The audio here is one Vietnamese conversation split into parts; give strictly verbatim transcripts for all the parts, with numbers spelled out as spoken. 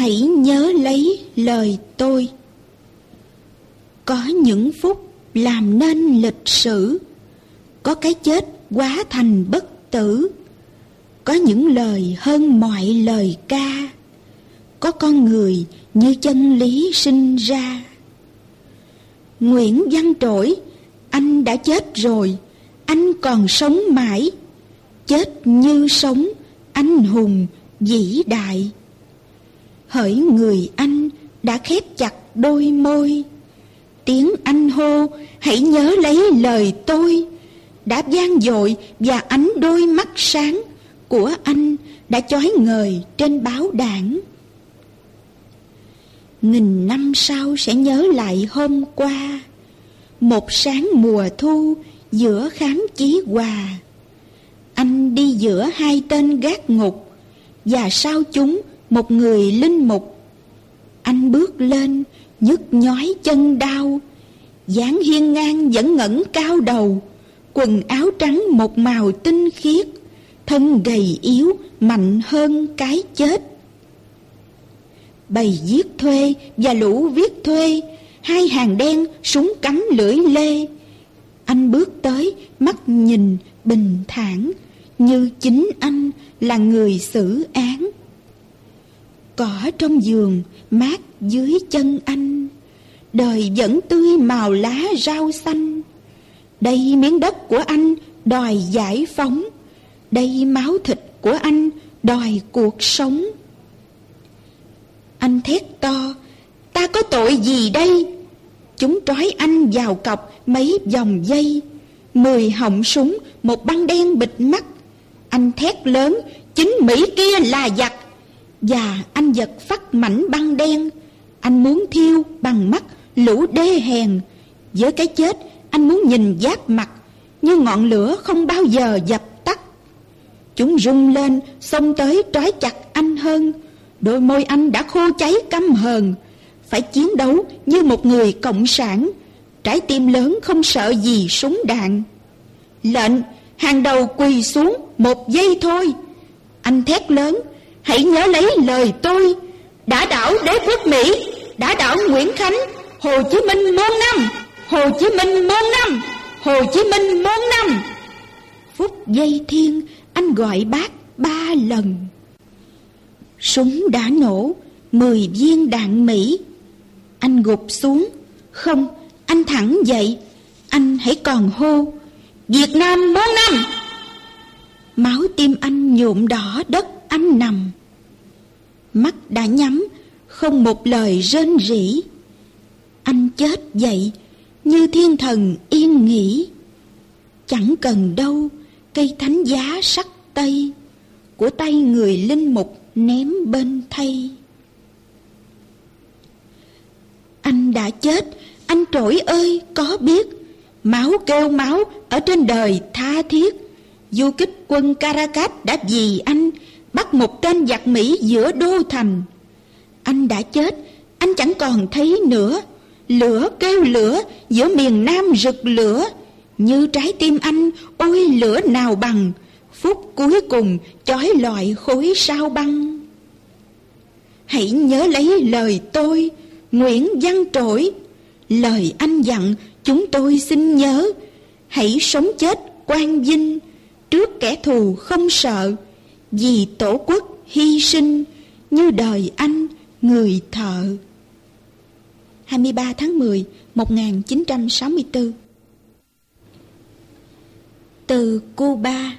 hãy nhớ lấy lời tôi. Có những phút làm nên lịch sử, có cái chết hóa thành bất tử, có những lời hơn mọi lời ca, có con người như chân lý sinh ra. Nguyễn Văn Trỗi, anh đã chết rồi, anh còn sống mãi, chết như sống, anh hùng vĩ đại. Hỡi người anh đã khép chặt đôi môi, tiếng anh hô hãy nhớ lấy lời tôi đã vang dội, và ánh đôi mắt sáng của anh đã chói ngời trên báo đảng. Nghìn năm sau sẽ nhớ lại hôm qua, một sáng mùa thu giữa khám Chí Hòa. Anh đi giữa hai tên gác ngục, và sau chúng một người linh mục. Anh bước lên nhức nhói chân đau, dáng hiên ngang vẫn ngẩng cao đầu, quần áo trắng một màu tinh khiết, thân gầy yếu mạnh hơn cái chết. Bầy giết thuê và lũ viết thuê, hai hàng đen súng cắm lưỡi lê. Anh bước tới, mắt nhìn bình thản, như chính anh là người xử án. Cỏ trong vườn mát dưới chân anh, đời vẫn tươi màu lá rau xanh. Đây miếng đất của anh đòi giải phóng, đây máu thịt của anh đòi cuộc sống. Anh thét to, ta có tội gì đây? Chúng trói anh vào cọc mấy vòng dây, mười họng súng, một băng đen bịt mắt. Anh thét lớn, chính Mỹ kia là giặc. Và anh giật phắt mảnh băng đen. Anh muốn thiêu bằng mắt lũ đê hèn. Với cái chết anh muốn nhìn giáp mặt, như ngọn lửa không bao giờ dập tắt. Chúng rung lên xông tới trói chặt anh hơn. Đôi môi anh đã khô cháy căm hờn. Phải chiến đấu như một người cộng sản, trái tim lớn không sợ gì súng đạn. Lệnh hàng đầu quỳ xuống một giây thôi. Anh thét lớn, hãy nhớ lấy lời tôi đã đảo đế quốc Mỹ, đã đảo Nguyễn Khánh. Hồ Chí Minh muôn năm, Hồ Chí Minh muôn năm, Hồ Chí Minh muôn năm. Phút giây thiên anh gọi bác ba lần. Súng đã nổ, mười viên đạn Mỹ. Anh gục xuống. Không, anh thẳng dậy. Anh hãy còn hô, Việt Nam muôn năm. Máu tim anh nhuộm đỏ đất anh nằm. Mắt đã nhắm, không một lời rên rỉ. Anh chết dậy như thiên thần yên nghỉ. Chẳng cần đâu cây thánh giá sắc tây, của tay người linh mục ném bên thây. Anh đã chết, anh Trỗi ơi có biết, máu kêu máu ở trên đời tha thiết. Du kích quân Caracas đã vì anh bắt một tên giặc Mỹ giữa đô thành. Anh đã chết, anh chẳng còn thấy nữa. Lửa kêu lửa giữa miền Nam rực lửa, như trái tim anh ôi lửa nào bằng. Phút cuối cùng chói lọi khối sao băng. Hãy nhớ lấy lời tôi, Nguyễn Văn Trỗi. Lời anh dặn chúng tôi xin nhớ. Hãy sống chết quang vinh, trước kẻ thù không sợ. Vì tổ quốc hy sinh, như đời anh người thợ. hai mươi ba tháng mười một nghìn chín trăm sáu mươi tư. Từ Cuba.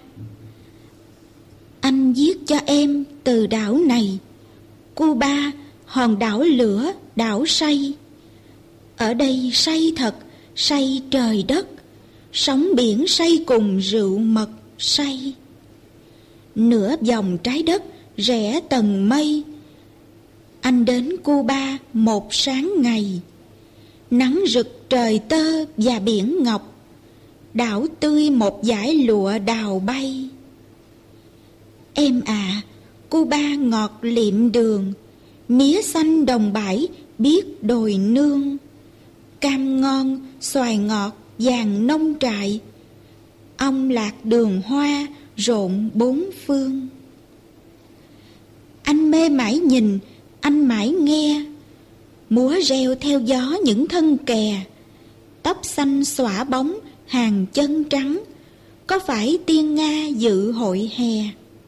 Anh viết cho em từ đảo này, Cuba, hòn đảo lửa, đảo say. Ở đây say thật, say trời đất, sóng biển say cùng rượu mật say. Nửa vòng trái đất rẽ tầng mây. Anh đến Cuba một sáng ngày, nắng rực trời tơ và biển ngọc, đảo tươi một dải lụa đào bay. Em à, Cuba ngọt liệm đường, mía xanh đồng bãi biết đồi nương. Cam ngon, xoài ngọt, vàng nông trại, ong lạc đường hoa rộn bốn phương. Anh mê mải nhìn, anh mãi nghe, múa reo theo gió những thân kè, tóc xanh xõa bóng hàng chân trắng, có phải tiên Nga dự hội hè.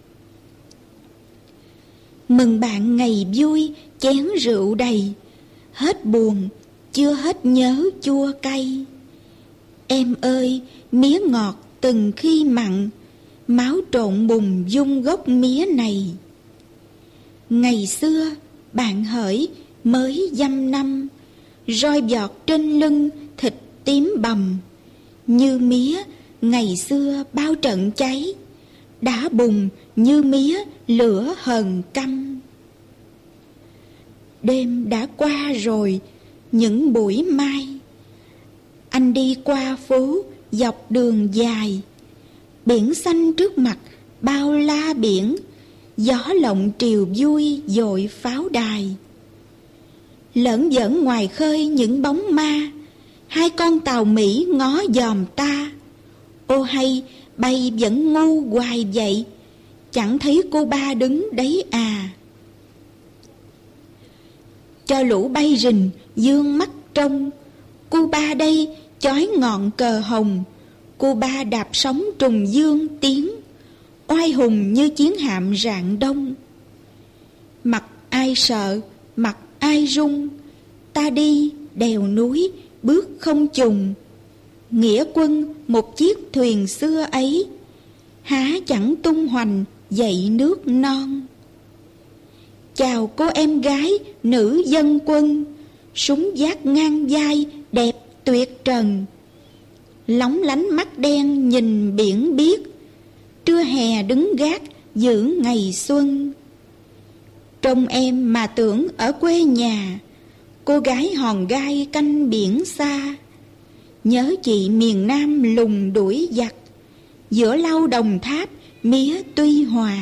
Mừng bạn ngày vui chén rượu đầy, hết buồn chưa hết nhớ chua cay. Em ơi mía ngọt từng khi mặn, máu trộn bùn dung gốc mía này. Ngày xưa bạn hỡi mới dăm năm, roi giọt trên lưng thịt tím bầm. Như mía ngày xưa bao trận cháy, đã bùng như mía lửa hờn căm. Đêm đã qua rồi những buổi mai, anh đi qua phố dọc đường dài. Biển xanh trước mặt bao la biển, gió lộng triều vui dội pháo đài. Lởn vởn ngoài khơi những bóng ma, hai con tàu Mỹ ngó dòm ta. Ô hay bay vẫn ngu hoài vậy, chẳng thấy cô ba đứng đấy à. Cho lũ bay rình dương mắt trông, cô ba đây chói ngọn cờ hồng. Cô ba đạp sóng trùng dương tiếng, oai hùng như chiến hạm rạng đông. Mặt ai sợ, mặt ai run, ta đi đèo núi bước không chùng. Nghĩa quân một chiếc thuyền xưa ấy, há chẳng tung hoành dậy nước non. Chào cô em gái nữ dân quân, súng vác ngang vai đẹp tuyệt trần. Lóng lánh mắt đen nhìn biển biếc, trưa hè đứng gác giữ ngày xuân. Trông em mà tưởng ở quê nhà, cô gái hòn gai canh biển xa. Nhớ chị miền Nam lùng đuổi giặc, giữa lau Đồng Tháp mía Tuy Hòa.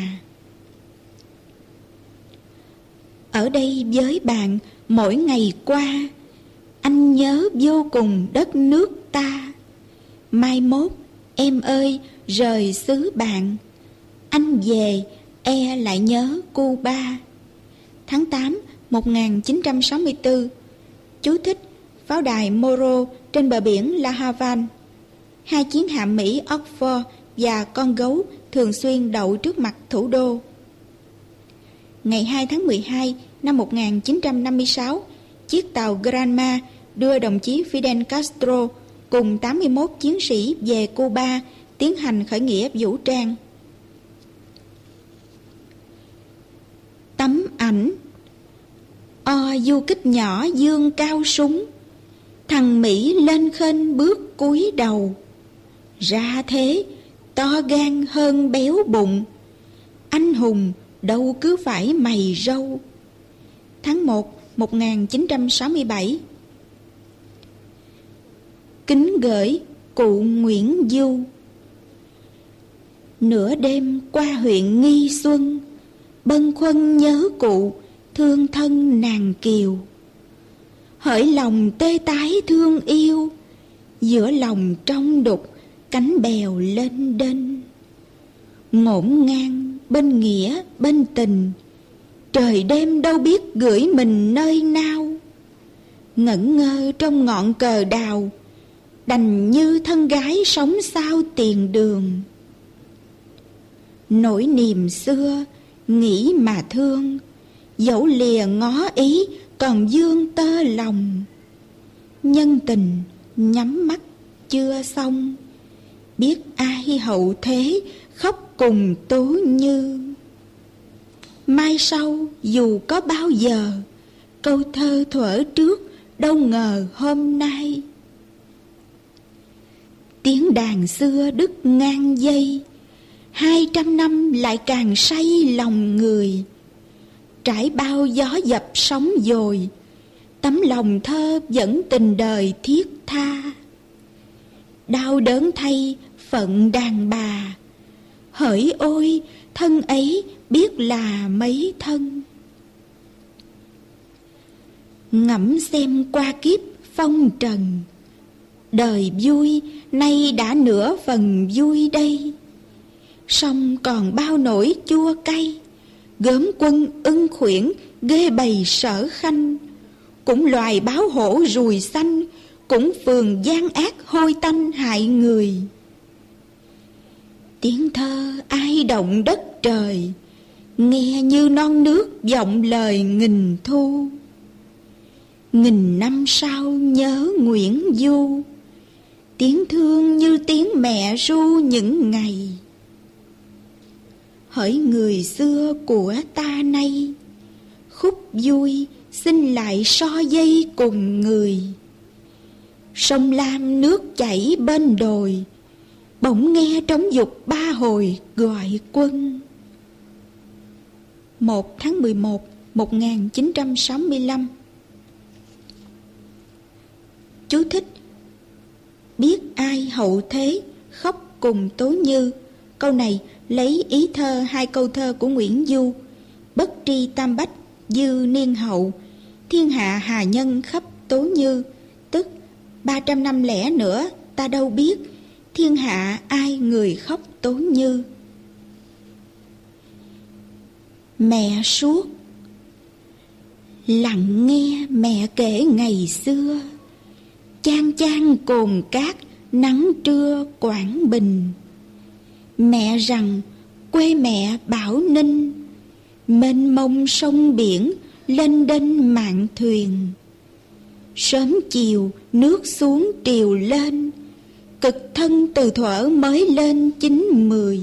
Ở đây với bạn mỗi ngày qua, anh nhớ vô cùng đất nước ta. Mai mốt em ơi rời xứ bạn, anh về e lại nhớ Cuba. Tháng tám một nghìn chín trăm sáu mươi tư. Chú thích: pháo đài Morro trên bờ biển La Havana. Hai chiến hạm Mỹ Oxford và Con Gấu thường xuyên đậu trước mặt thủ đô. Ngày hai tháng mười hai năm một nghìn chín trăm năm mươi sáu, chiếc tàu Granma đưa đồng chí Fidel Castro cùng tám mươi mốt chiến sĩ về Cuba tiến hành khởi nghĩa vũ trang. Tấm ảnh. O du kích nhỏ dương cao súng, thằng Mỹ lên khênh bước cúi đầu. Ra thế to gan hơn béo bụng, anh hùng đâu cứ phải mày râu. Tháng một một nghìn chín trăm sáu mươi bảy. Kính gửi cụ Nguyễn Du. Nửa đêm qua huyện Nghi Xuân, bâng khuâng nhớ cụ thương thân nàng kiều. Hỡi lòng tê tái thương yêu, giữa lòng trong đục cánh bèo lên đênh. Ngổn ngang bên nghĩa bên tình, trời đêm đâu biết gửi mình nơi nào. Ngẩn ngơ trong ngọn cờ đào, đành như thân gái sống sao tiền đường. Nỗi niềm xưa nghĩ mà thương, dẫu lìa ngó ý còn vương tơ lòng. Nhân tình nhắm mắt chưa xong, biết ai hậu thế khóc cùng Tố Như. Mai sau dù có bao giờ, câu thơ thuở trước đâu ngờ hôm nay. Tiếng đàn xưa đứt ngang dây, hai trăm năm lại càng say lòng người. Trải bao gió dập sóng dồi, tấm lòng thơ vẫn tình đời thiết tha. Đau đớn thay phận đàn bà, hỡi ôi thân ấy biết là mấy thân. Ngẫm xem qua kiếp phong trần, đời vui nay đã nửa phần vui đây. Song còn bao nỗi chua cay, gớm quân ưng khuyển ghê bầy Sở Khanh, cũng loài báo hổ ruồi xanh, cũng phường gian ác hôi tanh hại người. Tiếng thơ ai động đất trời, nghe như non nước vọng lời nghìn thu. Nghìn năm sau nhớ Nguyễn Du, tiếng thương như tiếng mẹ ru những ngày. Hỡi người xưa của ta nay, khúc vui xin lại so dây cùng người. Sông Lam nước chảy bên đồi, bỗng nghe trống dục ba hồi gọi quân. một tháng mười một một nghìn chín trăm sáu mươi lăm. Chú thích: biết ai hậu thế khóc cùng Tố Như. Câu này lấy ý thơ hai câu thơ của Nguyễn Du: bất tri tam bách dư niên hậu, thiên hạ hà nhân khắp Tố Như, tức ba trăm năm lẻ nữa ta đâu biết, thiên hạ ai người khóc Tố Như. Mẹ suốt. Lặng nghe mẹ kể ngày xưa, chang chang cồn cát nắng trưa Quảng Bình. Mẹ rằng quê mẹ Bảo Ninh, mênh mông sông biển lên đênh mạn thuyền. Sớm chiều nước xuống triều lên, cực thân từ thuở mới lên chín mười.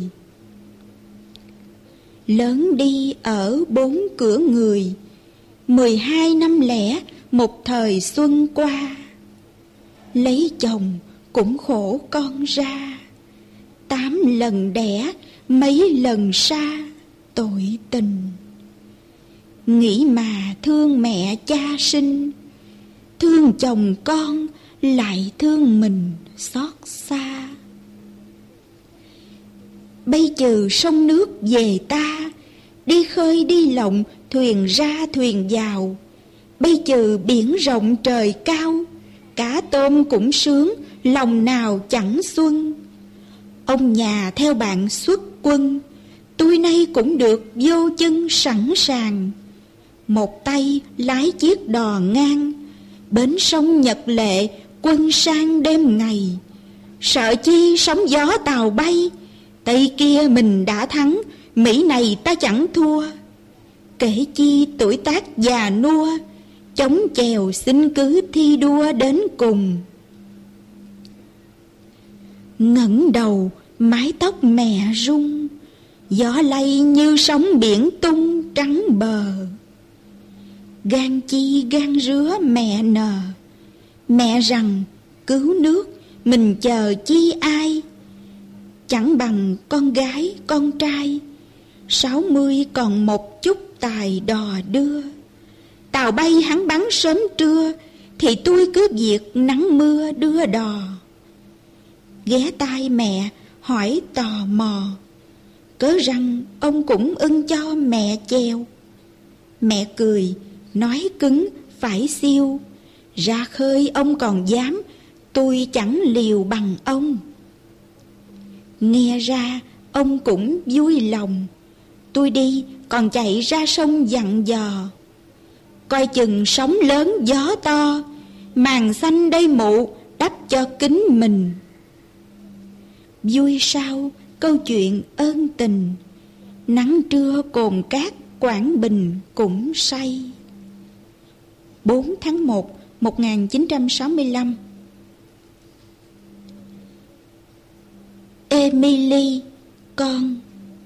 Lớn đi ở bốn cửa người, mười hai năm lẻ một thời xuân qua. Lấy chồng cũng khổ con ra, tám lần đẻ mấy lần xa tội tình. Nghĩ mà thương mẹ cha sinh, thương chồng con lại thương mình xót xa. Bây trừ sông nước về ta, đi khơi đi lộng thuyền ra thuyền vào. Bây trừ biển rộng trời cao, cá tôm cũng sướng lòng nào chẳng xuân. Ông nhà theo bạn xuất quân, tôi nay cũng được vô chân sẵn sàng. Một tay lái chiếc đò ngang, bến sông Nhật Lệ quân sang đêm ngày. Sợ chi sóng gió tàu bay, Tây kia mình đã thắng, Mỹ này ta chẳng thua. Kể chi tuổi tác già nua, chống chèo xin cứ thi đua đến cùng. Ngẩng đầu mái tóc mẹ rung, gió lay như sóng biển tung trắng bờ. Gan chi gan rứa mẹ nờ, mẹ rằng cứu nước mình chờ chi ai. Chẳng bằng con gái con trai, sáu mươi còn một chút tài đò đưa. Tàu bay hắn bắn sớm trưa, thì tôi cứ việc nắng mưa đưa đò. Ghé tai mẹ hỏi tò mò, cớ rằng ông cũng ưng cho mẹ chèo. Mẹ cười nói cứng phải siêu, ra khơi ông còn dám, tôi chẳng liều bằng ông. Nghe ra ông cũng vui lòng, tôi đi còn chạy ra sông dặn dò. Coi chừng sóng lớn gió to, màn xanh đây mụ đắp cho kính mình. Vui sao câu chuyện ơn tình, nắng trưa cồn cát Quảng Bình cũng say. bốn tháng một một nghìn chín trăm sáu mươi lăm. Emily, con.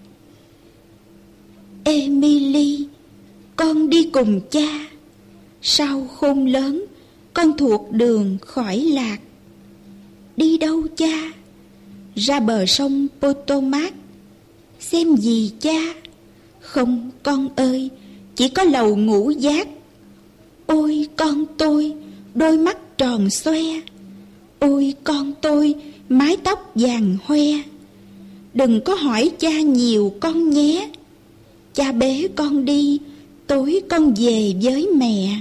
Emily, con đi cùng cha. Sau khôn lớn, con thuộc đường khỏi lạc. Đi đâu cha? Ra bờ sông Potomac. Xem gì cha? Không con ơi, chỉ có lầu ngũ giác. Ôi con tôi, đôi mắt tròn xoe. Ôi con tôi, mái tóc vàng hoe. Đừng có hỏi cha nhiều con nhé. Cha bế con đi, tối con về với mẹ.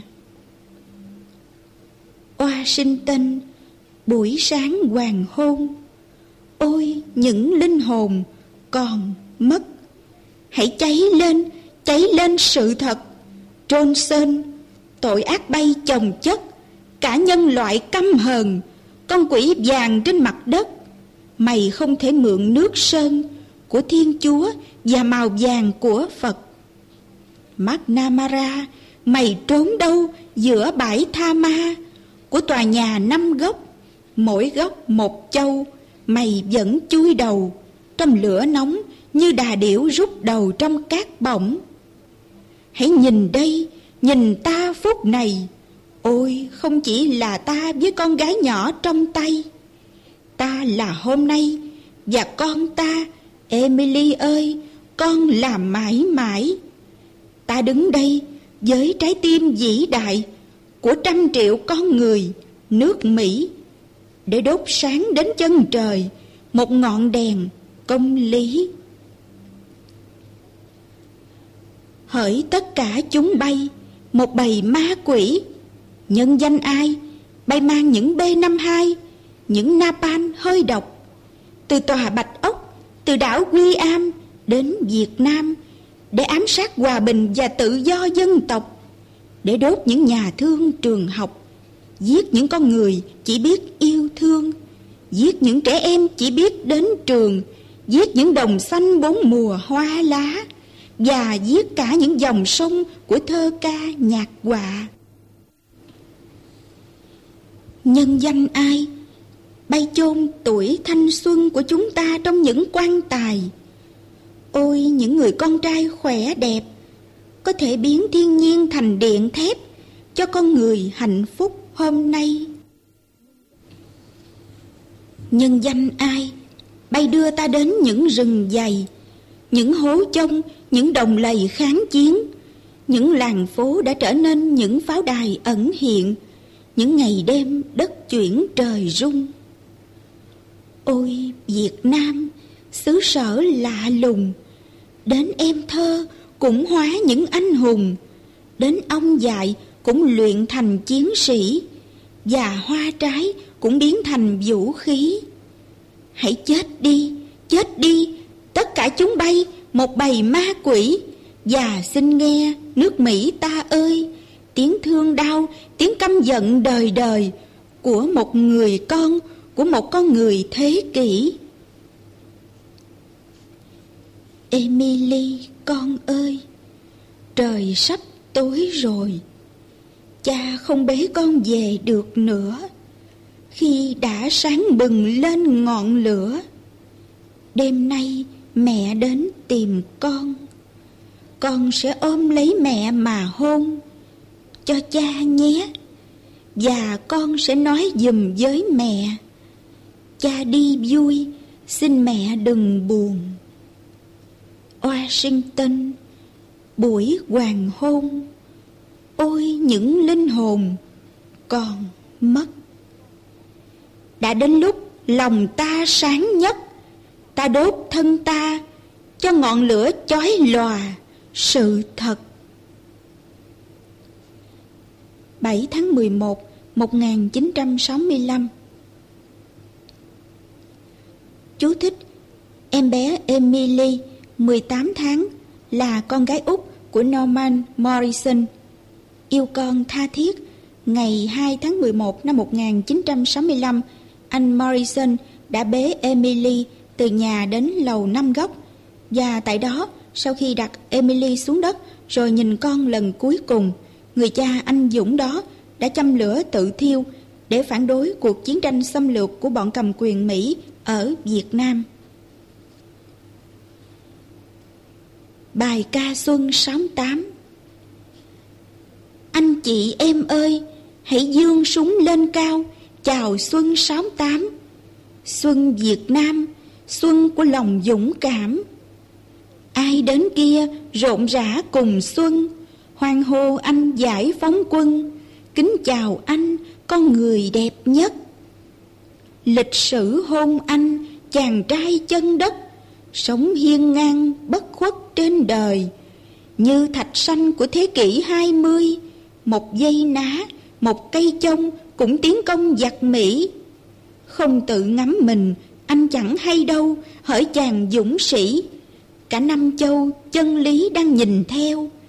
Washington, buổi sáng hoàng hôn. Ôi những linh hồn còn mất, hãy cháy lên, cháy lên sự thật. Johnson, tội ác bay chồng chất, cả nhân loại căm hờn, con quỷ vàng trên mặt đất. Mày không thể mượn nước sơn của Thiên Chúa và màu vàng của Phật. McNamara, mày trốn đâu giữa bãi tha ma của tòa nhà năm góc, mỗi góc một châu? Mày vẫn chui đầu trong lửa nóng như đà điểu rút đầu trong cát bỏng. Hãy nhìn đây, nhìn ta phút này. Ôi, không chỉ là ta với con gái nhỏ trong tay. Ta là hôm nay, và con ta, Emily ơi, con là mãi mãi. Ta đứng đây với trái tim vĩ đại của trăm triệu con người nước Mỹ, để đốt sáng đến chân trời một ngọn đèn công lý. Hỡi tất cả chúng bay, một bầy ma quỷ, nhân danh ai? Bay mang những B năm mươi hai, những napalm hơi độc, từ tòa Bạch Ốc, từ đảo Guam đến Việt Nam, để ám sát hòa bình và tự do dân tộc, để đốt những nhà thương trường học, giết những con người chỉ biết yêu thương, giết những trẻ em chỉ biết đến trường, giết những đồng xanh bốn mùa hoa lá, và giết cả những dòng sông của thơ ca nhạc họa. Nhân danh ai? Bay chôn tuổi thanh xuân của chúng ta trong những quan tài. Ôi, những người con trai khỏe đẹp, có thể biến thiên nhiên thành điện thép cho con người hạnh phúc hôm nay. Nhân danh ai? Bay đưa ta đến những rừng dày, những hố chông, những đồng lầy kháng chiến, những làng phố đã trở nên những pháo đài ẩn hiện, những ngày đêm đất chuyển trời rung. Ôi Việt Nam, xứ sở lạ lùng, đến em thơ cũng hóa những anh hùng, đến ong dại cũng luyện thành chiến sĩ, và hoa trái cũng biến thành vũ khí. Hãy chết đi, chết đi, tất cả chúng bay, một bầy ma quỷ. Và xin nghe nước Mỹ ta ơi, tiếng thương đau, tiếng căm giận đời đời của một người con, của một con người thế kỷ. Emily con ơi, trời sắp tối rồi. Cha không bế con về được nữa khi đã sáng bừng lên ngọn lửa. Đêm nay mẹ đến tìm con, con sẽ ôm lấy mẹ mà hôn cho cha nhé. Và con sẽ nói giùm với mẹ, cha đi vui, xin mẹ đừng buồn. Washington, buổi hoàng hôn. Ôi những linh hồn còn mất. Đã đến lúc lòng ta sáng nhất, ta đốt thân ta cho ngọn lửa chói lòa sự thật. bảy tháng mười một, một nghìn chín trăm sáu mươi lăm. Chú thích: em bé Emily, mười tám tháng, là con gái út của Norman Morrison. Yêu con tha thiết. Ngày hai tháng mười một năm một nghìn chín trăm sáu mươi lăm, anh Morrison đã bế Emily từ nhà đến lầu năm góc, và tại đó, sau khi đặt Emily xuống đất rồi nhìn con lần cuối cùng, người cha anh dũng đó đã châm lửa tự thiêu để phản đối cuộc chiến tranh xâm lược của bọn cầm quyền Mỹ ở Việt Nam. Bài ca xuân sáu tám. Anh chị em ơi, hãy giương súng lên cao, chào xuân sáu tám. Xuân Việt Nam, xuân của lòng dũng cảm. Ai đến kia rộn rã cùng xuân, hoan hô anh giải phóng quân. Kính chào anh, con người đẹp nhất. Lịch sử hôn anh, chàng trai chân đất, sống hiên ngang bất khuất trên đời. Như thạch xanh của thế kỷ hai mươi, một dây ná, một cây chông cũng tiến công giặc Mỹ. Không tự ngắm mình, anh chẳng hay đâu, hỡi chàng dũng sĩ. Cả năm châu chân lý đang nhìn theo.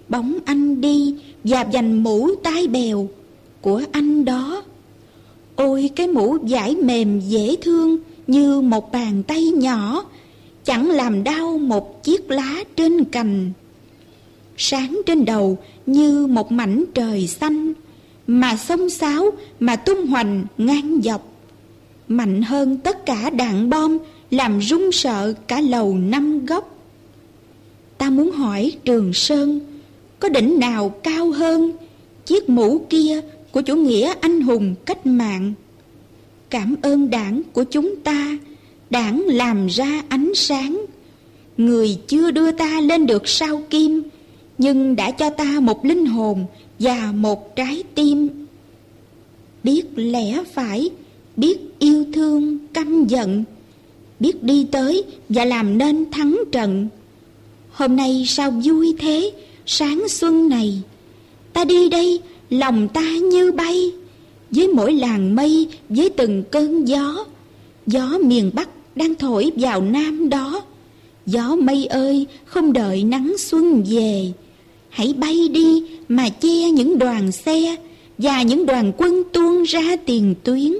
bóng anh đi và vành mũ tai bèo của anh đó. Ôi cái mũ vải mềm dễ thương như một bàn tay nhỏ, chẳng làm đau một chiếc lá trên cành. Sáng trên đầu như một mảnh trời xanh, mà xông xáo mà tung hoành ngang dọc, mạnh hơn tất cả đạn bom, làm run sợ cả lầu năm góc. Ta muốn hỏi Trường Sơn, có đỉnh nào cao hơn chiếc mũ kia của chủ nghĩa anh hùng cách mạng? Cảm ơn Đảng của chúng ta, Đảng làm ra ánh sáng. Người chưa đưa ta lên được sao kim, nhưng đã cho ta một linh hồn và một trái tim. Biết lẽ phải, biết yêu thương căm giận, biết đi tới và làm nên thắng trận. Hôm nay sao vui thế, sáng xuân này. Ta đi đây, lòng ta như bay, với mỗi làn mây, với từng cơn gió. Gió miền Bắc đang thổi vào Nam đó. Gió mây ơi, không đợi nắng xuân về, hãy bay đi mà che những đoàn xe và những đoàn quân tuôn ra tiền tuyến.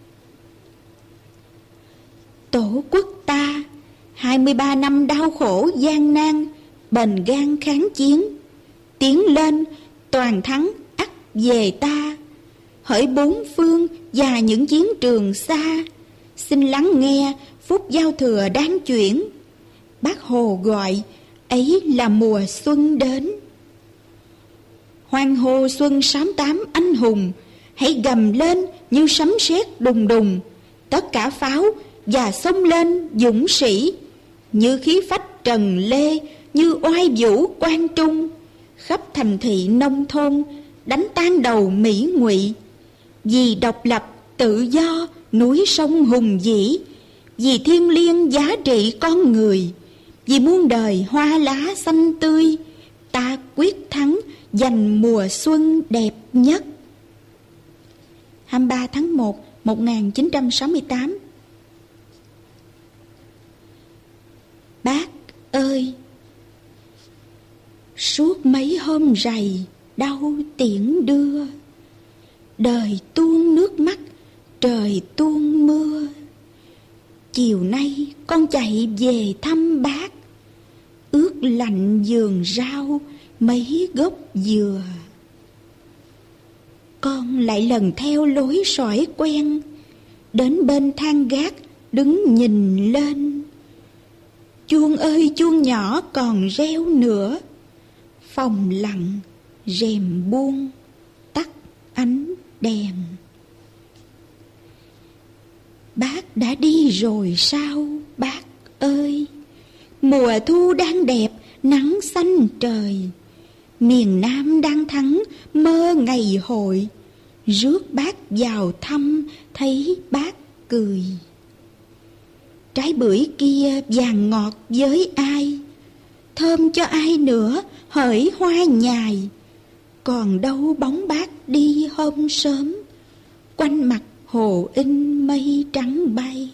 Tổ quốc ta, hai mươi ba năm đau khổ gian nan, bền gan kháng chiến, tiến lên toàn thắng ắt về ta. Hỡi bốn phương và những chiến trường xa, xin lắng nghe phút giao thừa đang chuyển. Bác Hồ gọi, ấy là mùa xuân đến. Hoan hô xuân sáu tám anh hùng, hãy gầm lên như sấm sét đùng đùng. Tất cả pháo và xông lên dũng sĩ, như khí phách Trần Lê, như oai vũ Quang Trung. Khắp thành thị nông thôn đánh tan đầu Mỹ ngụy. Vì độc lập tự do núi sông hùng vĩ, vì thiêng liêng giá trị con người, vì muôn đời hoa lá xanh tươi, ta quyết thắng giành mùa xuân đẹp nhất. hai mươi ba tháng một một nghìn chín trăm sáu mươi tám. Bác ơi, suốt mấy hôm rày đau tiễn đưa, đời tuôn nước mắt, trời tuôn mưa. Chiều nay con chạy về thăm bác, ướt lạnh vườn rau mấy gốc dừa. Con lại lần theo lối sỏi quen, đến bên thang gác đứng nhìn lên. Chuông ơi chuông nhỏ còn reo nữa, phòng lặng rèm buông tắt ánh đèn. Bác đã đi rồi sao bác ơi? Mùa thu đang đẹp, nắng xanh trời. Miền Nam đang thắng, mơ ngày hội. Rước bác vào thăm, thấy bác cười. Trái bưởi kia vàng ngọt với ai? Thơm cho ai nữa, hỡi hoa nhài. Còn đâu bóng bác đi hôm sớm, quanh mặt hồ in mây trắng bay.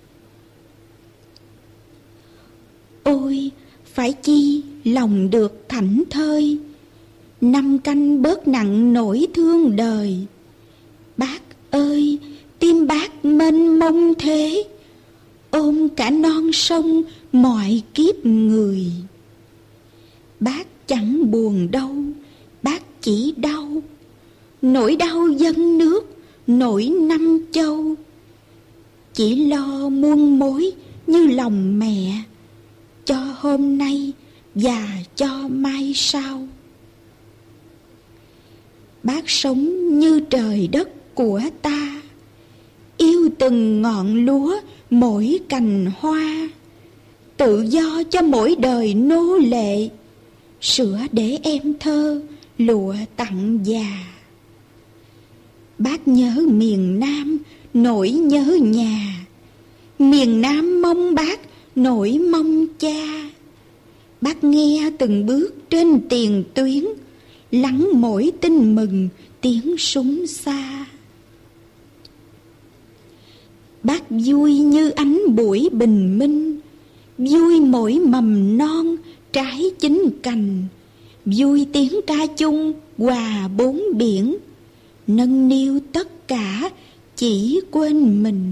Ôi, phải chi lòng được thảnh thơi, năm canh bớt nặng nỗi thương đời. Bác ơi, tim bác mênh mông thế, ôm cả non sông mọi kiếp người. Bác chẳng buồn đâu, bác chỉ đau, nỗi đau dân nước, nỗi năm châu. Chỉ lo muôn mối như lòng mẹ, cho hôm nay và cho mai sau. Bác sống như trời đất của ta, yêu từng ngọn lúa, mỗi cành hoa. Tự do cho mỗi đời nô lệ, sữa để em thơ, lụa tặng già. Bác nhớ miền Nam, nỗi nhớ nhà. Miền Nam mong bác, nỗi mong cha. Bác nghe từng bước trên tiền tuyến, lắng mỗi tin mừng tiếng súng xa. Bác vui như ánh buổi bình minh, vui mỗi mầm non trái chín cành, vui tiếng ca chung hòa bốn biển, nâng niu tất cả chỉ quên mình.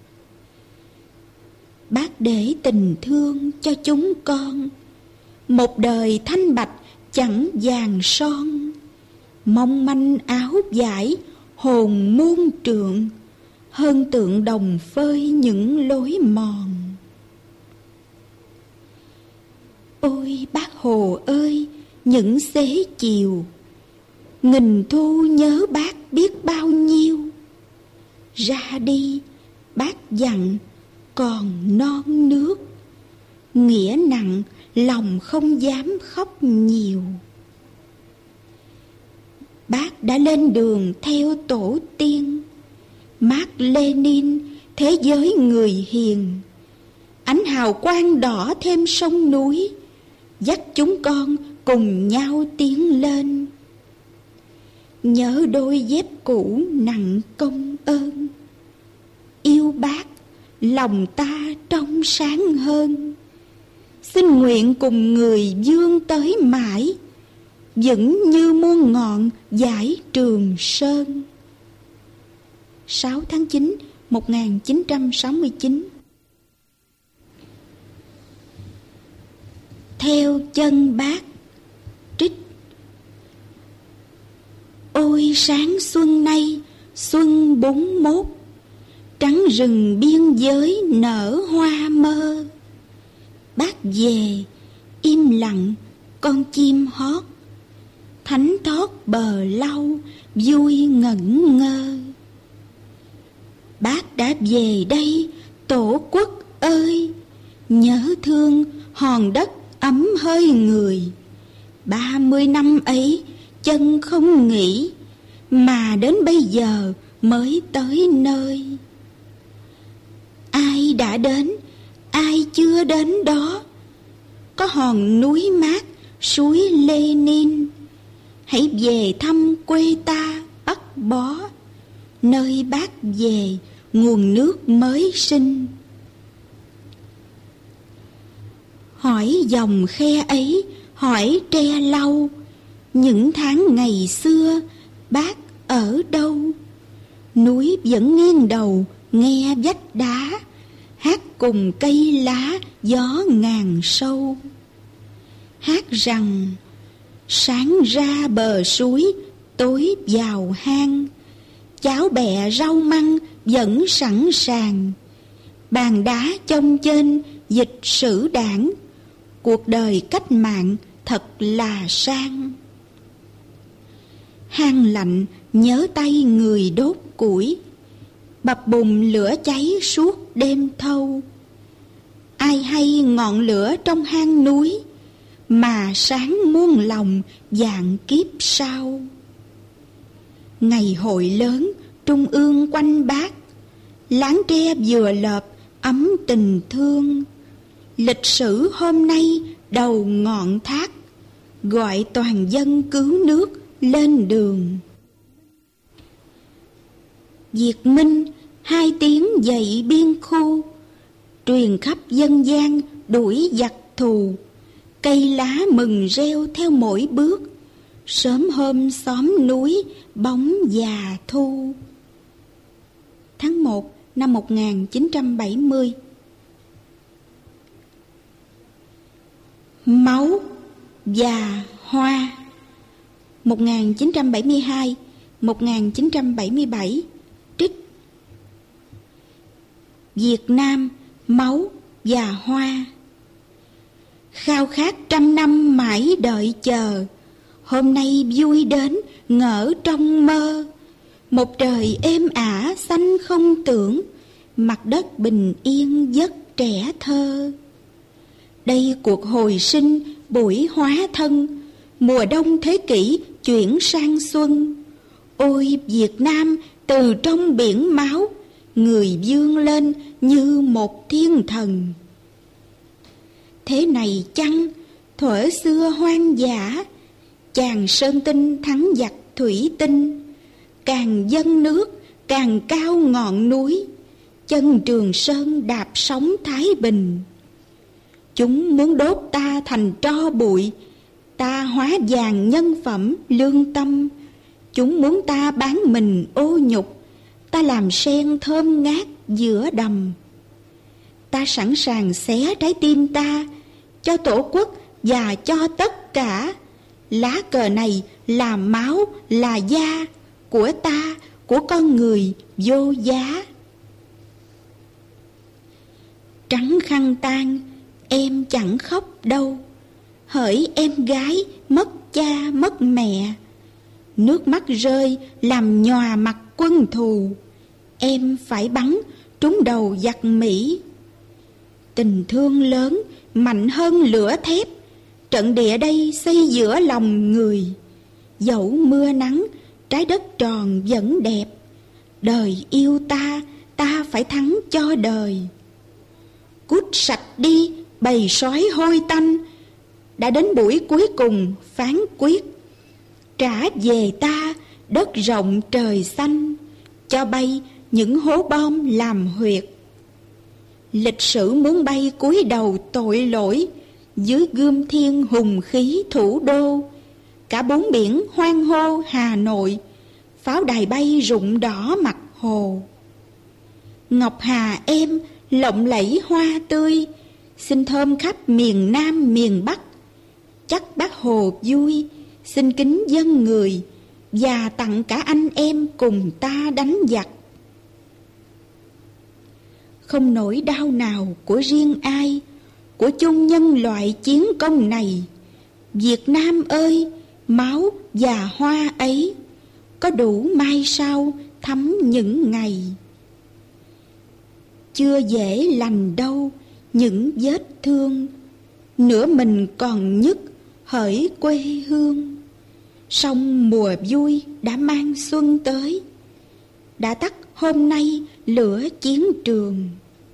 Bác để tình thương cho chúng con, một đời thanh bạch chẳng vàng son, mong manh áo vải hồn muôn trượng, hơn tượng đồng phơi những lối mòn. Ôi bác Hồ ơi, những xế chiều, nghìn thu nhớ bác biết bao nhiêu. Ra đi bác dặn còn non nước, nghĩa nặng lòng không dám khóc nhiều. Bác đã lên đường theo tổ tiên, Mác Lênin thế giới người hiền, ánh hào quang đỏ thêm sông núi, dắt chúng con cùng nhau tiến lên. Nhớ đôi dép cũ nặng công ơn, yêu bác lòng ta trong sáng hơn. Xin nguyện cùng người vươn tới mãi, vững như muôn ngọn dải Trường Sơn. sáu tháng chín một nghìn chín trăm sáu mươi chín. Theo chân bác. Trích. Ôi sáng xuân nay, xuân bốn mốt, trắng rừng biên giới nở hoa mơ. Bác về, im lặng con chim hót, thánh thót bờ lau vui ngẩn ngơ. Bác đã về đây tổ quốc ơi, nhớ thương hòn đất ấm hơi người. Ba mươi năm ấy chân không nghỉ, mà đến bây giờ mới tới nơi. Ai đã đến, ai chưa đến đó, có hòn núi mát, suối Lênin. Hãy về thăm quê ta Bắc Bó, nơi bác về nguồn nước mới sinh. Hỏi dòng khe ấy, hỏi tre lau, những tháng ngày xưa bác ở đâu? Núi vẫn nghiêng đầu nghe vách đá, hát cùng cây lá gió ngàn sâu. Hát rằng sáng ra bờ suối, tối vào hang, cháo bẹ rau măng vẫn sẵn sàng. Bàn đá chông trên dịch sử đảng, cuộc đời cách mạng thật là sang. Hang lạnh nhớ tay người đốt củi, bập bùng lửa cháy suốt đêm thâu. Ai hay ngọn lửa trong hang núi, mà sáng muôn lòng vạn kiếp sau. Ngày hội lớn trung ương quanh bác, láng tre vừa lợp ấm tình thương. Lịch sử hôm nay đầu ngọn thác, gọi toàn dân cứu nước lên đường. Việt Minh hai tiếng dậy biên khu, truyền khắp dân gian đuổi giặc thù. Cây lá mừng reo theo mỗi bước, sớm hôm xóm núi bóng già thu. Tháng một năm một nghìn chín trăm bảy mươi. Máu và hoa. một nghìn chín trăm bảy mươi hai đến một nghìn chín trăm bảy mươi bảy. Trích. Việt Nam, máu và hoa. Khao khát trăm năm mãi đợi chờ, hôm nay vui đến ngỡ trong mơ. Một trời êm ả xanh không tưởng, mặt đất bình yên giấc trẻ thơ. Đây cuộc hồi sinh buổi hóa thân, mùa đông thế kỷ chuyển sang xuân. Ôi Việt Nam từ trong biển máu, người vươn lên như một thiên thần. Thế này chăng thuở xưa hoang dã, chàng sơn tinh thắng giặc thủy tinh. Càng dâng nước càng cao ngọn núi, chân Trường Sơn đạp sóng Thái Bình. Chúng muốn đốt ta thành tro bụi, Ta hóa vàng nhân phẩm lương tâm, chúng muốn ta bán mình ô nhục. Ta làm sen thơm ngát giữa đầm. Ta sẵn sàng xé trái tim ta cho Tổ quốc và cho tất cả. Lá cờ này là máu, là da của ta, của con người vô giá. Trắng khăn tang, em chẳng khóc đâu. Hỡi em gái mất cha mất mẹ, nước mắt rơi làm nhòa mặt quân thù. Em phải bắn trúng đầu giặc Mỹ. Tình thương lớn mạnh hơn lửa thép, trận địa đây xây giữa lòng người. Dẫu mưa nắng, trái đất tròn vẫn đẹp. Đời yêu ta, ta phải thắng cho đời. Cút sạch đi bầy sói hôi tanh, đã đến buổi cuối cùng phán quyết. Trả về ta đất rộng trời xanh, cho bay những hố bom làm huyệt. Lịch sử muốn bay cúi đầu tội lỗi, dưới gươm thiên hùng khí thủ đô. Cả bốn biển hoan hô Hà Nội, pháo đài bay rụng đỏ mặt hồ. Ngọc Hà em lộng lẫy hoa tươi, xin thơm khắp miền Nam miền Bắc. Chắc Bác Hồ vui, xin kính dân người, và tặng cả anh em cùng ta đánh giặc. Không nỗi đau nào của riêng ai, của chung nhân loại chiến công này. Việt Nam ơi, máu và hoa ấy có đủ mai sau thắm những ngày. Chưa dễ lành đâu những vết thương, nửa mình còn nhức hỡi quê hương. Song mùa vui đã mang xuân tới, đã tắt hôm nay lửa chiến trường.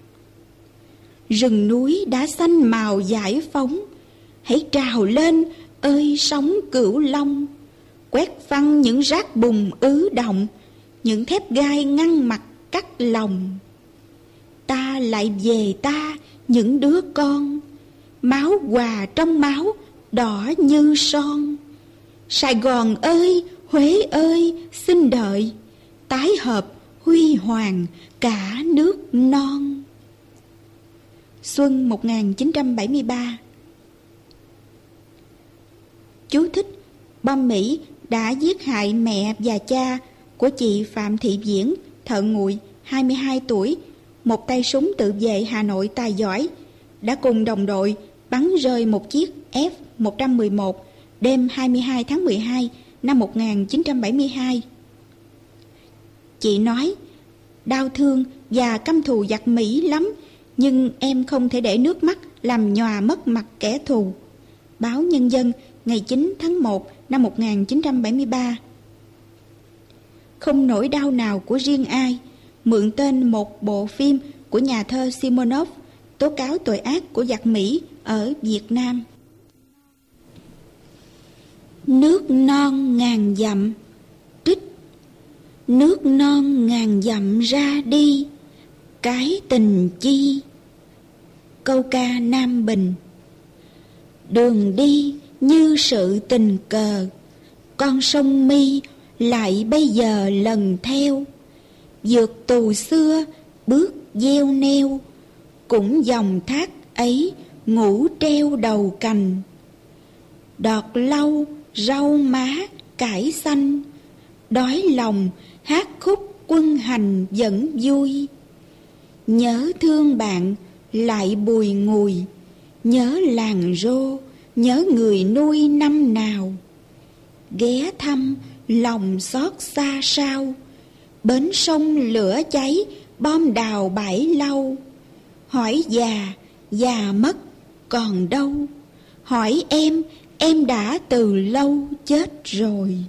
Rừng núi đã xanh màu giải phóng, hãy trào lên ơi sóng Cửu Long. Quét phăng những rác bùn ứ động, những thép gai ngăn mặt cắt lòng. Ta lại về ta những đứa con, máu hòa trong máu đỏ như son. Sài Gòn ơi, Huế ơi, xin đợi, tái hợp huy hoàng cả nước non. Xuân một nghìn chín trăm bảy mươi ba. Chú thích: bom Mỹ đã giết hại mẹ và cha của chị Phạm Thị Viễn, thợ nguội, hai mươi hai tuổi, một tay súng tự vệ Hà Nội tài giỏi, đã cùng đồng đội bắn rơi một chiếc F một trăm mười một đêm hai mươi hai tháng mười hai năm một nghìn chín trăm bảy mươi hai. Chị nói, đau thương và căm thù giặc Mỹ lắm, nhưng em không thể để nước mắt làm nhòa mất mặt kẻ thù. Báo Nhân dân ngày chín tháng một năm một nghìn chín trăm bảy mươi ba. Không nỗi đau nào của riêng ai, mượn tên một bộ phim của nhà thơ Simonov tố cáo tội ác của giặc Mỹ ở Việt Nam. Nước non ngàn dặm. Trích: nước non ngàn dặm ra đi, cái tình chi. Câu ca Nam Bình. Đường đi như sự tình cờ, con sông Mi lại bây giờ lần theo. Vượt tù xưa bước gieo neo, cũng dòng thác ấy ngủ treo đầu cành. Đọt lau rau má cải xanh, đói lòng hát khúc quân hành vẫn vui. Nhớ thương bạn lại bùi ngùi, nhớ làng rô, nhớ người nuôi năm nào. Ghé thăm lòng xót xa sao, bến sông lửa cháy bom đào bãi lau. Hỏi già, già mất còn đâu, hỏi em, em đã từ lâu chết rồi.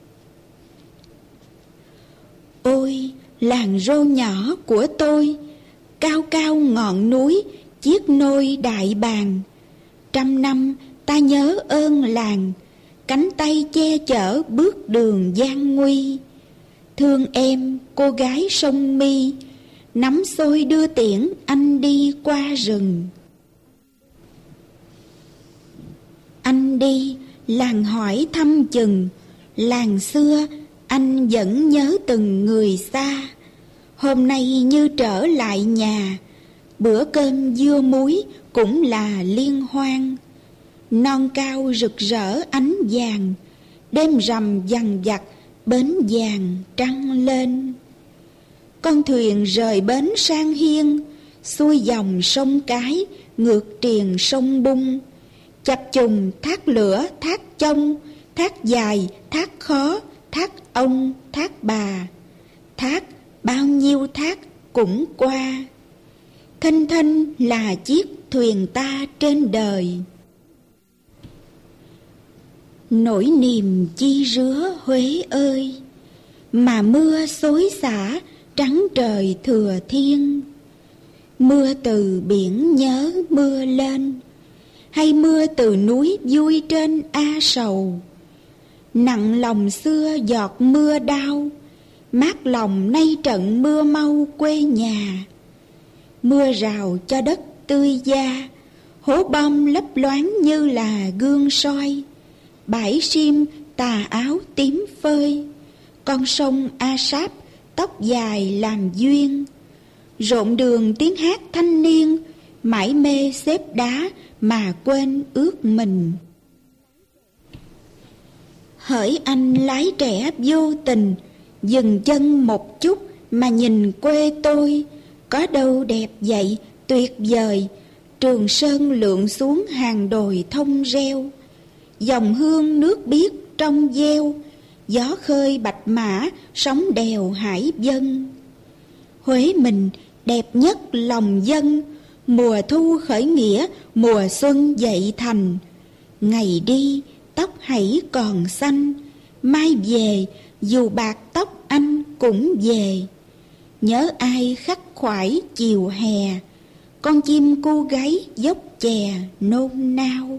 Ôi làng rô nhỏ của tôi, cao cao ngọn núi chiếc nôi đại bàng. Trăm năm ta nhớ ơn làng, cánh tay che chở bước đường gian nguy. Thương em cô gái sông Mi, nắm xôi đưa tiễn anh đi qua rừng. Anh đi Làng hỏi thăm chừng, làng xưa anh vẫn nhớ từng người xa. Hôm nay như trở lại nhà, bữa cơm dưa muối cũng là liên hoan. Non cao rực rỡ ánh vàng, đêm rằm dằn vặt bến vàng trăng lên. Con thuyền rời bến sang hiên, xuôi dòng sông Cái ngược triền sông Bung. Chập trùng thác lửa thác chông, thác dài thác khó, thác ông thác bà. Thác bao nhiêu thác cũng qua, thênh thênh là chiếc thuyền ta trên đời. Nỗi niềm chi rứa Huế ơi, mà mưa xối xả trắng trời thừa thiên. Mưa từ biển nhớ mưa lên, hay mưa từ núi vui trên A Sầu. Nặng lòng xưa giọt mưa đau, mát lòng nay trận mưa mau quê nhà. Mưa rào cho đất tươi da, hố bom lấp loáng như là gương soi. Bãi sim tà áo tím phơi, con sông A Sáp tóc dài làm duyên. Rộn đường tiếng hát thanh niên, mải mê xếp đá mà quên ước mình. Hỡi anh lái trẻ vô tình, dừng chân một chút mà nhìn quê tôi. Có đâu đẹp vậy tuyệt vời, Trường Sơn lượn xuống hàng đồi thông reo. Dòng hương nước biếc trong veo, gió khơi bạch mã sóng đèo hải vân. Huế mình đẹp nhất lòng dân, mùa thu khởi nghĩa mùa xuân dậy thành. Ngày đi tóc hãy còn xanh, mai về dù bạc tóc anh cũng về. Nhớ ai khắc khoải chiều hè, con chim cu gáy dốc chè nôn nao.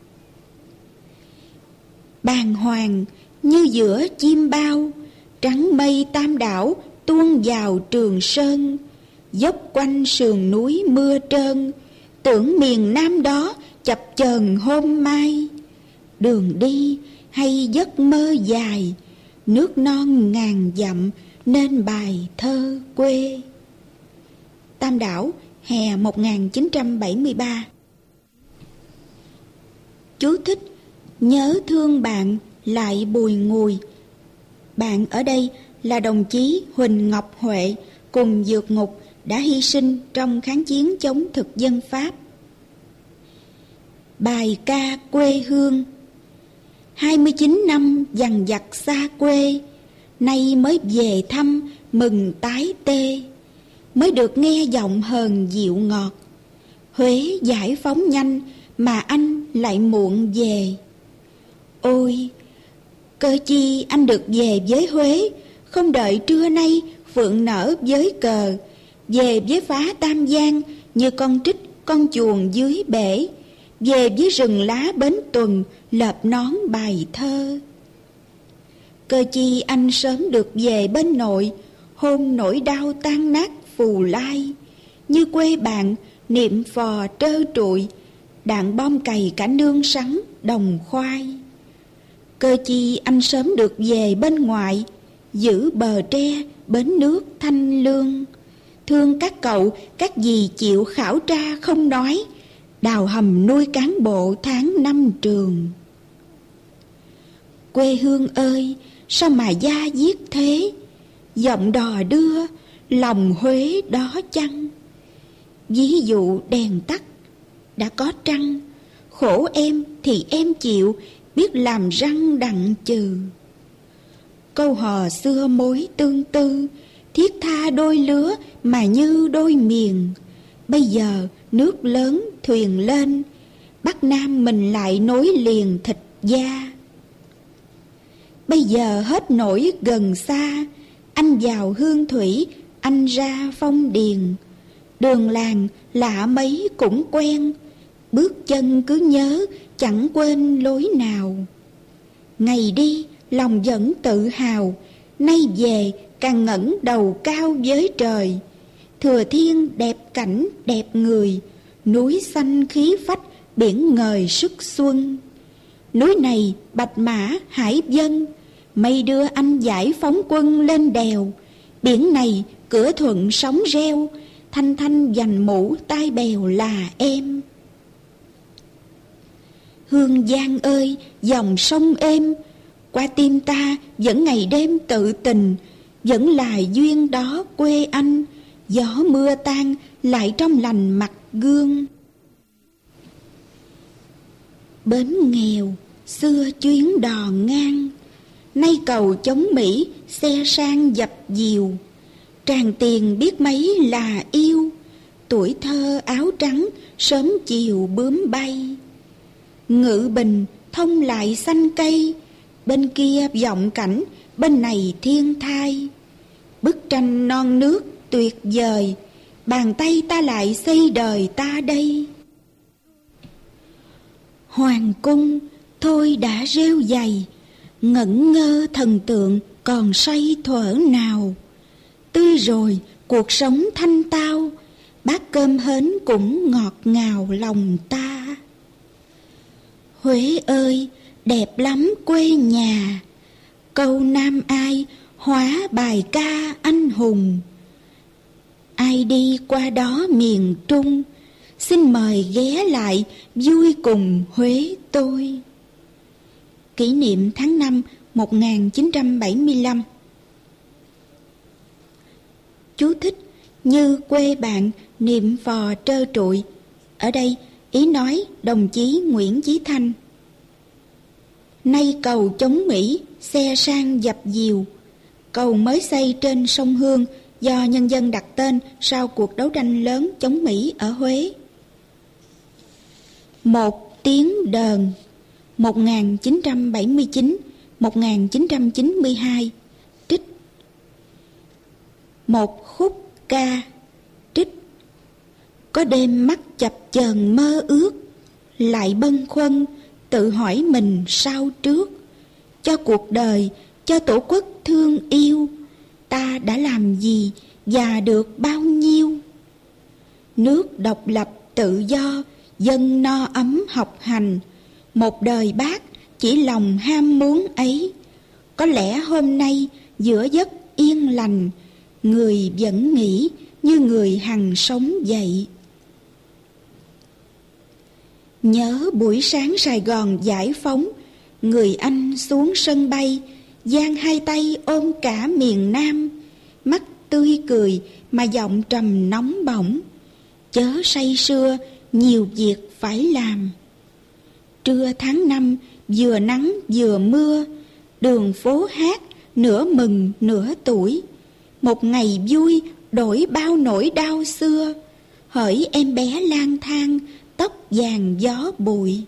Bàng hoàng như giữa chim bao, trắng mây tam đảo tuôn vào Trường Sơn. Dốc quanh sườn núi mưa trơn, tưởng miền Nam đó chập chờn hôm mai. Đường đi hay giấc mơ dài, nước non ngàn dặm nên bài thơ quê. Tam Đảo, hè một nghìn chín trăm bảy mươi ba. Chú thích: nhớ thương bạn lại bùi ngùi. Bạn ở đây là đồng chí Huỳnh Ngọc Huệ cùng vượt ngục đã hy sinh trong kháng chiến chống thực dân Pháp. Bài ca quê hương. Hai mươi chín năm dằn vặt xa quê, nay mới về thăm mừng tái tê. Mới được nghe giọng hờn dịu ngọt, Huế giải phóng nhanh mà anh lại muộn về. Ôi, cơ chi anh được về với Huế, không đợi trưa nay phượng nở với cờ. Về với phá Tam Giang như con trích con chuồn dưới bể. Về với rừng lá Bến Tuần lợp nón bài thơ. Cơ chi anh sớm được về bên nội, hôn nỗi đau tan nát Phù Lai. Như quê bạn niệm phò trơ trụi, đạn bom cày cả nương sắn đồng khoai. Cơ chi anh sớm được về bên ngoại, giữ bờ tre bến nước thanh lương. Thương các cậu các dì chịu khảo tra không nói, đào hầm nuôi cán bộ tháng năm trường. Quê hương ơi, sao mà da diết thế, giọng đò đưa lòng Huế đó chăng. Ví dụ đèn tắt đã có trăng, khổ em thì em chịu, biết làm răng đặng trừ. Câu hò xưa mối tương tư, thiết tha đôi lứa mà như đôi miền. Bây giờ nước lớn thuyền lên, Bắc Nam mình lại nối liền thịt da. Bây giờ hết nỗi gần xa, anh vào hương thủy, anh ra phong điền. Đường làng lạ mấy cũng quen, bước chân cứ nhớ chẳng quên lối nào. Ngày đi lòng vẫn tự hào, nay về càng ngẩng đầu cao với trời. Thừa thiên đẹp cảnh đẹp người, núi xanh khí phách biển ngời sức xuân. Núi này bạch mã hải vân, mây đưa anh giải phóng quân lên đèo. Biển này cửa thuận sóng reo, thanh thanh dành mũ tai bèo là em. Hương Giang ơi, dòng sông êm, qua tim ta vẫn ngày đêm tự tình. Vẫn là duyên đó quê anh, gió mưa tan lại trong lành mặt gương. Bến nghèo xưa chuyến đò ngang, nay cầu chống Mỹ xe sang dập dìu. Tràng tiền biết mấy là yêu, tuổi thơ áo trắng sớm chiều bướm bay. Ngự bình thông lại xanh cây, bên kia vọng cảnh, bên này thiên thai. Bức tranh non nước tuyệt vời, bàn tay ta lại xây đời ta đây. Hoàng cung thôi đã rêu dày, ngẩn ngơ thần tượng còn say thuở nào. Tươi rồi cuộc sống thanh tao, bát cơm hến cũng ngọt ngào lòng ta. Huế ơi, đẹp lắm quê nhà, câu Nam Ai hóa bài ca anh hùng. Ai đi qua đó miền Trung, xin mời ghé lại vui cùng Huế tôi. Kỷ niệm tháng năm một nghìn chín trăm bảy mươi lăm. Chú thích: như quê bạn niệm phò trơ trụi. Ở đây ý nói đồng chí Nguyễn Chí Thanh. Nay cầu chống Mỹ xe sang dập dìu. Cầu mới xây trên sông Hương do nhân dân đặt tên sau cuộc đấu tranh lớn chống Mỹ ở Huế. Một tiếng đờn một nghìn chín trăm bảy mươi chín đến một nghìn chín trăm chín mươi hai. Trích. Một khúc ca. Trích. Có đêm mắt chập chờn mơ ước, lại bâng khuâng tự hỏi mình sao trước. Cho cuộc đời, cho tổ quốc thương yêu, ta đã làm gì và được bao nhiêu? Nước độc lập tự do, dân no ấm học hành, một đời Bác chỉ lòng ham muốn ấy. Có lẽ hôm nay giữa giấc yên lành, người vẫn nghĩ như người hằng sống dậy. Nhớ buổi sáng Sài Gòn giải phóng, người anh xuống sân bay, giang hai tay ôm cả miền Nam, mắt tươi cười mà giọng trầm nóng bỏng. Chớ say sưa, nhiều việc phải làm. Trưa tháng năm, vừa nắng vừa mưa, đường phố hát nửa mừng nửa tủi. Một ngày vui đổi bao nỗi đau xưa, hỡi em bé lang thang tóc vàng gió bụi.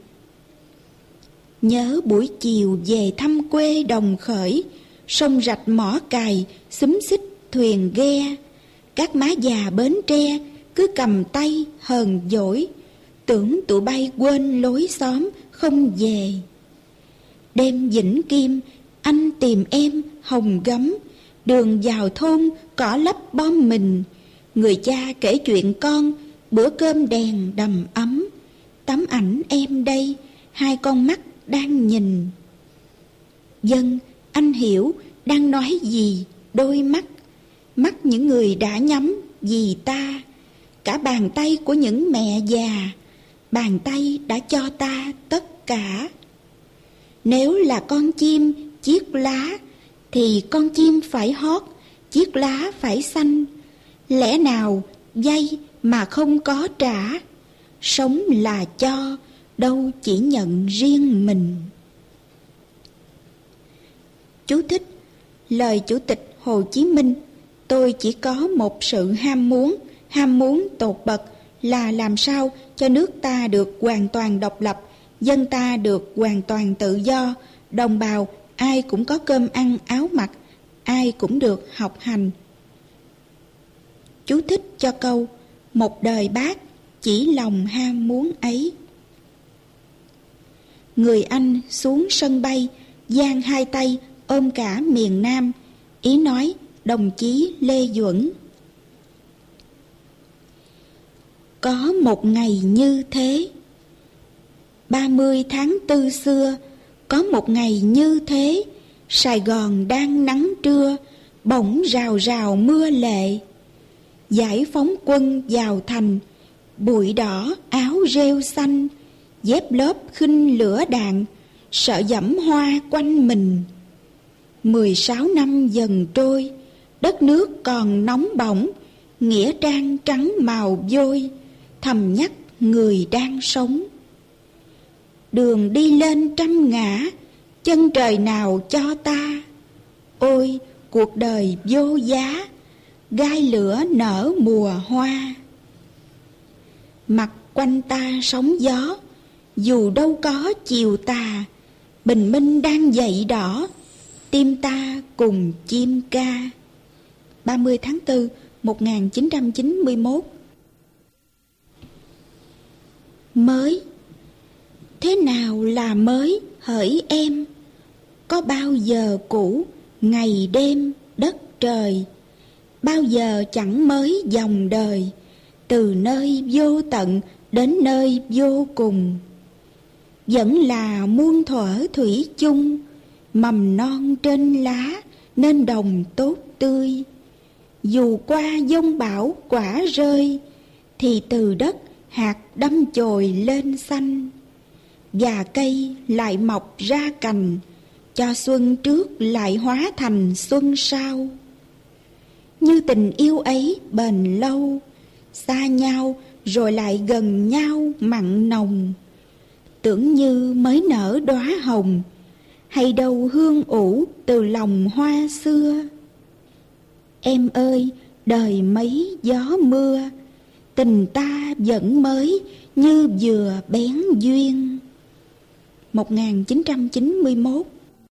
Nhớ buổi chiều về thăm quê đồng khởi, sông rạch mỏ cài xúm xích thuyền ghe. Các má già Bến Tre cứ cầm tay hờn dỗi, tưởng tụi bay quên lối xóm không về. Đêm Vĩnh Kim anh tìm em hồng gấm, đường vào thôn cỏ lấp bom mình. Người cha kể chuyện con, bữa cơm đèn đầm ấm. Tấm ảnh em đây, hai con mắt đang nhìn. Dân, anh hiểu đang nói gì đôi mắt, mắt những người đã nhắm vì ta. Cả bàn tay của những mẹ già, bàn tay đã cho ta tất cả. Nếu là con chim chiếc lá, thì con chim phải hót, chiếc lá phải xanh. Lẽ nào dây mà không có trả? Sống là cho, đâu chỉ nhận riêng mình. Chú thích: lời Chủ tịch Hồ Chí Minh, tôi chỉ có một sự ham muốn, ham muốn tột bậc là làm sao cho nước ta được hoàn toàn độc lập, dân ta được hoàn toàn tự do, đồng bào ai cũng có cơm ăn áo mặc, ai cũng được học hành. Chú thích cho câu một đời Bác chỉ lòng ham muốn ấy. Người anh xuống sân bay, giang hai tay ôm cả miền Nam, ý nói đồng chí Lê Duẩn. Có một ngày như thế, ba mươi tháng tư xưa, Có một ngày như thế, Sài Gòn đang nắng trưa, bỗng rào rào mưa lệ. Giải phóng quân vào thành, bụi đỏ áo rêu xanh, dép lớp khinh lửa đạn, sợ dẫm hoa quanh mình. Mười sáu năm dần trôi, đất nước còn nóng bỏng, nghĩa trang trắng màu vôi, thầm nhắc người đang sống. Đường đi lên trăm ngã, chân trời nào cho ta. Ôi cuộc đời vô giá, gai lửa nở mùa hoa. Mặt quanh ta sóng gió, dù đâu có chiều tà, bình minh đang dậy đỏ, tim ta cùng chim ca. ba mươi tháng tư một nghìn chín trăm chín mươi mốt. Mới. Thế nào là mới hỡi em? Có bao giờ cũ, ngày đêm, đất trời, bao giờ chẳng mới dòng đời, từ nơi vô tận đến nơi vô cùng. Vẫn là muôn thuở thủy chung, mầm non trên lá nên đồng tốt tươi. Dù qua giông bão quả rơi, thì từ đất hạt đâm chồi lên xanh. Và cây lại mọc ra cành, cho xuân trước lại hóa thành xuân sau. Như tình yêu ấy bền lâu, xa nhau rồi lại gần nhau mặn nồng. Tưởng như mới nở đóa hồng, hay đâu hương ủ từ lòng hoa xưa. Em ơi, đời mấy gió mưa, tình ta vẫn mới như vừa bén duyên. một nghìn chín trăm chín mươi mốt.